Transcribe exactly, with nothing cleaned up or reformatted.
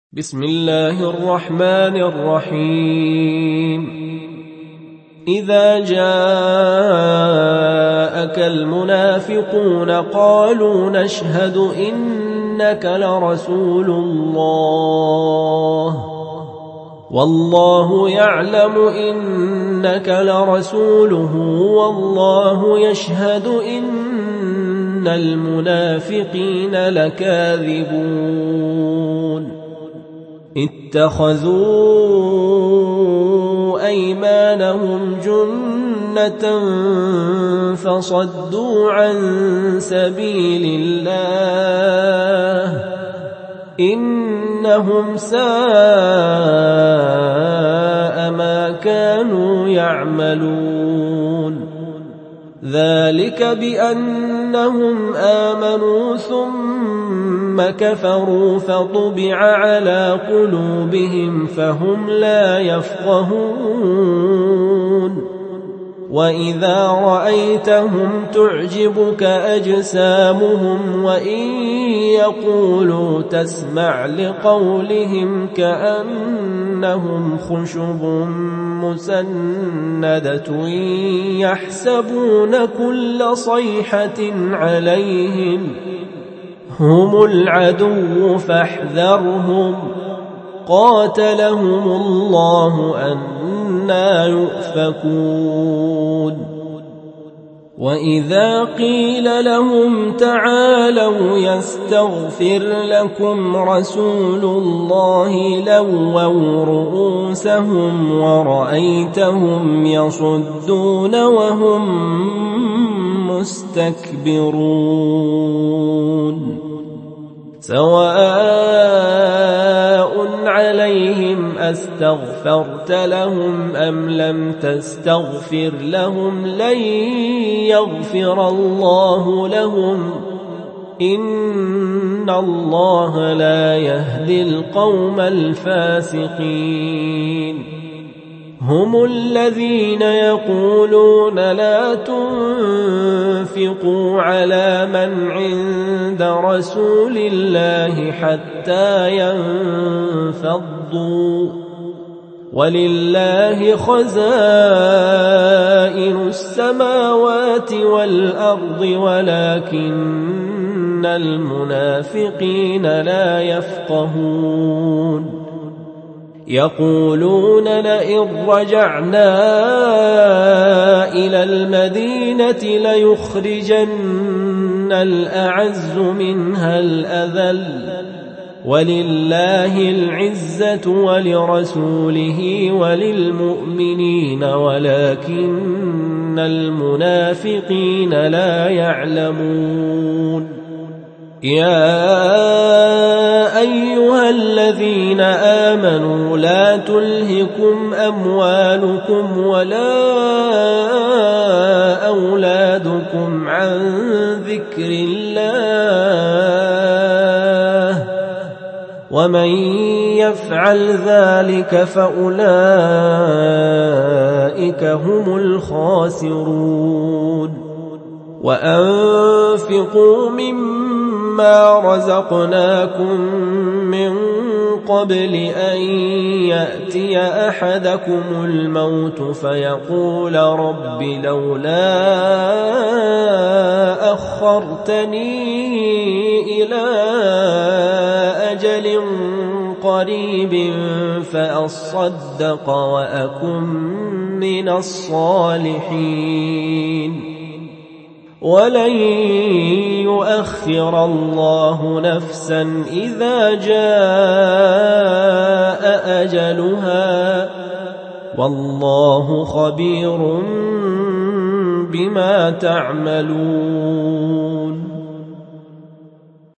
بسم الله الرحمن الرحيم. إذا جاءك المنافقون قالوا نشهد إنك لرسول الله والله يعلم إنك لرسوله والله يشهد إن المنافقين لكاذبون. اتخذوا أيمانهم جنة فصدوا عن سبيل الله إنهم ساء ما كانوا يعملون. ذلك بأنهم آمنوا ثم كفروا فطبع على قلوبهم فهم لا يفقهون. وإذا رأيتهم تعجبك أجسامهم وإن يقولوا تسمع لقولهم كأنهم خشب مسندة يحسبون كل صيحة عليهم هم العدو فاحذرهم قاتلهم الله أنى يؤفكون. وإذا قيل لهم تعالوا يستغفر لكم رسول الله لووا رؤوسهم ورأيتهم يصدون وهم مستكبرون. سواء عليهم أستغفرت لهم أم لم تستغفر لهم لن يغفر الله لهم إن الله لا يهدي القوم الفاسقين. هم الذين يقولون لا تنفقوا على من عند رسول الله حتى ينفضوا ولله خزائن السماوات والأرض ولكن المنافقين لا يفقهون. يقولون لئن رجعنا إلى المدينة ليخرجن الأعز منها الأذل ولله العزة ولرسوله وللمؤمنين ولكن المنافقين لا يعلمون. يا أيها الذين آمنوا لا تلهكم أموالكم ولا أولادكم عن ذكر الله ومن يفعل ذلك فأولئك هم الخاسرون. وأنفقوا مما رزقناكم من قبل أن يأتي أحدكم الموت فيقول رب لولا أخرتني إلى أجل قريب فأصدق وأكن من الصالحين ولن يؤخر الله نفسا إذا جاء أجلها والله خبير بما تعملون.